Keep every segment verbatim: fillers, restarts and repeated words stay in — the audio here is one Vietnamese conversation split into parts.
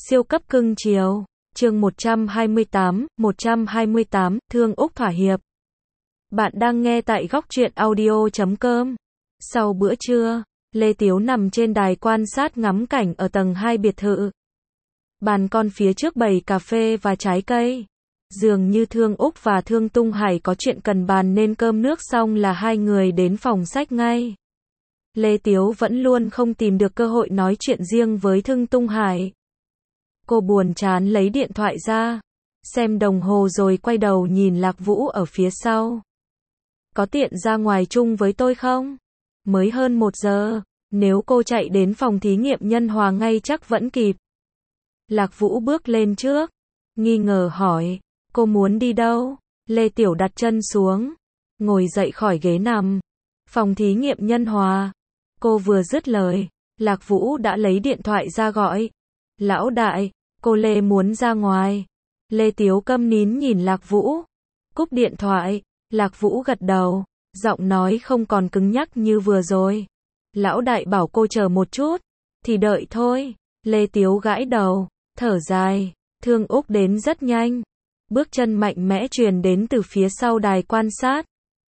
Siêu cấp cưng chiều. Chương một trăm hai mươi tám, một trăm hai mươi tám, Thương Úc thỏa hiệp. Bạn đang nghe tại góc truyện audio chấm com. Sau bữa trưa, Lê Tiếu nằm trên đài quan sát ngắm cảnh ở tầng hai biệt thự. Bàn con phía trước bày cà phê và trái cây. Dường như Thương Úc và Thương Tung Hải có chuyện cần bàn nên cơm nước xong là hai người đến phòng sách ngay. Lê Tiếu vẫn luôn không tìm được cơ hội nói chuyện riêng với Thương Tung Hải. Cô buồn chán lấy điện thoại ra, xem đồng hồ rồi quay đầu nhìn Lạc Vũ ở phía sau. Có tiện ra ngoài chung với tôi không? Mới hơn một giờ, nếu cô chạy đến phòng thí nghiệm nhân hòa ngay chắc vẫn kịp. Lạc Vũ bước lên trước, nghi ngờ hỏi, cô muốn đi đâu? Lê Tiểu đặt chân xuống, ngồi dậy khỏi ghế nằm. Phòng thí nghiệm nhân hòa. Cô vừa dứt lời, Lạc Vũ đã lấy điện thoại ra gọi. Lão đại, cô Lê muốn ra ngoài. Lê Tiếu câm nín nhìn Lạc Vũ. Cúp điện thoại, Lạc Vũ gật đầu, giọng nói không còn cứng nhắc như vừa rồi. Lão đại bảo cô chờ một chút, thì đợi thôi. Lê Tiếu gãi đầu, thở dài. Thương Úc đến rất nhanh. Bước chân mạnh mẽ truyền đến từ phía sau đài quan sát.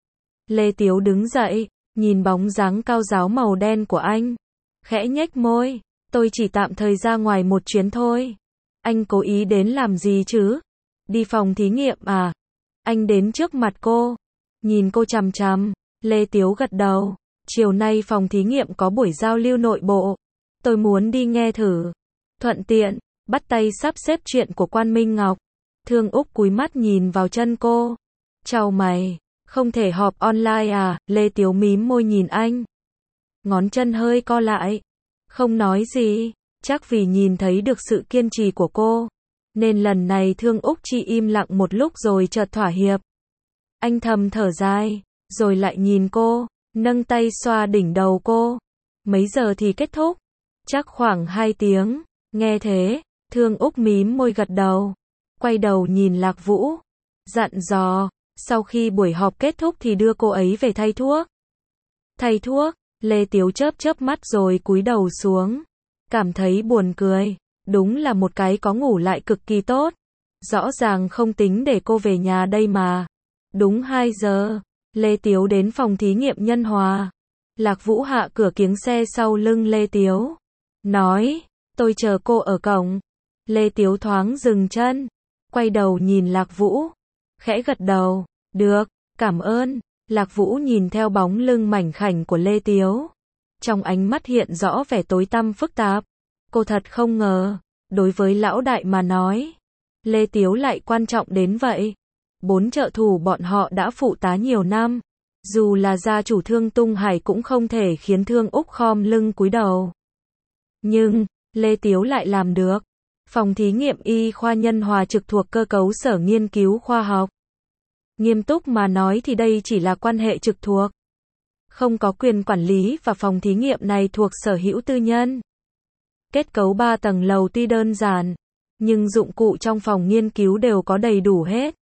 Lê Tiếu đứng dậy, nhìn bóng dáng cao ráo màu đen của anh. Khẽ nhếch môi, tôi chỉ tạm thời ra ngoài một chuyến thôi. Anh cố ý đến làm gì chứ? Đi phòng thí nghiệm à? Anh đến trước mặt cô, nhìn cô chằm chằm. Lê Tiếu gật đầu. Chiều nay phòng thí nghiệm có buổi giao lưu nội bộ. Tôi muốn đi nghe thử. Thuận tiện, bắt tay sắp xếp chuyện của Quan Minh Ngọc. Thương Úc cúi mắt nhìn vào chân cô. Chào mày, không thể họp online à? Lê Tiếu mím môi nhìn anh. Ngón chân hơi co lại. Không nói gì, chắc vì nhìn thấy được sự kiên trì của cô. Nên lần này Thương Úc chỉ im lặng một lúc rồi chợt thỏa hiệp. Anh thầm thở dài, rồi lại nhìn cô, nâng tay xoa đỉnh đầu cô. Mấy giờ thì kết thúc? Chắc khoảng hai tiếng. Nghe thế, Thương Úc mím môi gật đầu. Quay đầu nhìn Lạc Vũ, dặn dò, sau khi buổi họp kết thúc thì đưa cô ấy về thay thuốc. Thay thuốc? Lê Tiếu chớp chớp mắt rồi cúi đầu xuống. Cảm thấy buồn cười. Đúng là một cái có ngủ lại cực kỳ tốt. Rõ ràng không tính để cô về nhà đây mà. Đúng hai giờ, Lê Tiếu đến phòng thí nghiệm nhân hòa. Lạc Vũ hạ cửa kiếng xe sau lưng Lê Tiếu. Nói, tôi chờ cô ở cổng. Lê Tiếu thoáng dừng chân, quay đầu nhìn Lạc Vũ. Khẽ gật đầu, được, cảm ơn. Lạc Vũ nhìn theo bóng lưng mảnh khảnh của Lê Tiếu. Trong ánh mắt hiện rõ vẻ tối tăm phức tạp. Cô thật không ngờ, đối với lão đại mà nói, Lê Tiếu lại quan trọng đến vậy. Bốn trợ thủ bọn họ đã phụ tá nhiều năm. Dù là gia chủ Thương Tung Hải cũng không thể khiến Thương Úc khom lưng cúi đầu. Nhưng, Lê Tiếu lại làm được. Phòng thí nghiệm y khoa nhân hòa trực thuộc cơ cấu sở nghiên cứu khoa học. Nghiêm túc mà nói thì đây chỉ là quan hệ trực thuộc. Không có quyền quản lý và phòng thí nghiệm này thuộc sở hữu tư nhân. Kết cấu ba tầng lầu tuy đơn giản, nhưng dụng cụ trong phòng nghiên cứu đều có đầy đủ hết.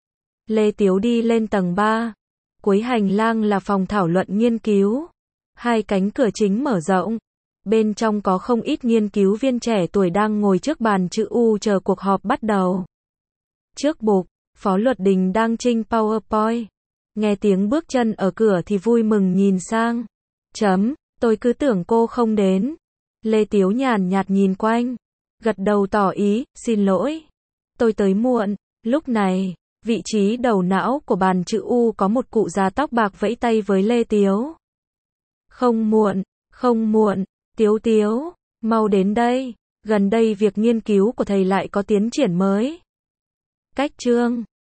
Lê Tiếu đi lên tầng ba. Cuối hành lang là phòng thảo luận nghiên cứu. Hai cánh cửa chính mở rộng. Bên trong có không ít nghiên cứu viên trẻ tuổi đang ngồi trước bàn chữ U chờ cuộc họp bắt đầu. Trước bục, Phó Luật Đình đang trinh PowerPoint. Nghe tiếng bước chân ở cửa thì vui mừng nhìn sang. Chấm, tôi cứ tưởng cô không đến. Lê Tiếu nhàn nhạt nhìn quanh, gật đầu tỏ ý, xin lỗi. Tôi tới muộn. Lúc này, vị trí đầu não của bàn chữ U có một cụ già tóc bạc vẫy tay với Lê Tiếu. Không muộn, không muộn, Tiếu Tiếu, mau đến đây. Gần đây việc nghiên cứu của thầy lại có tiến triển mới. Cách chương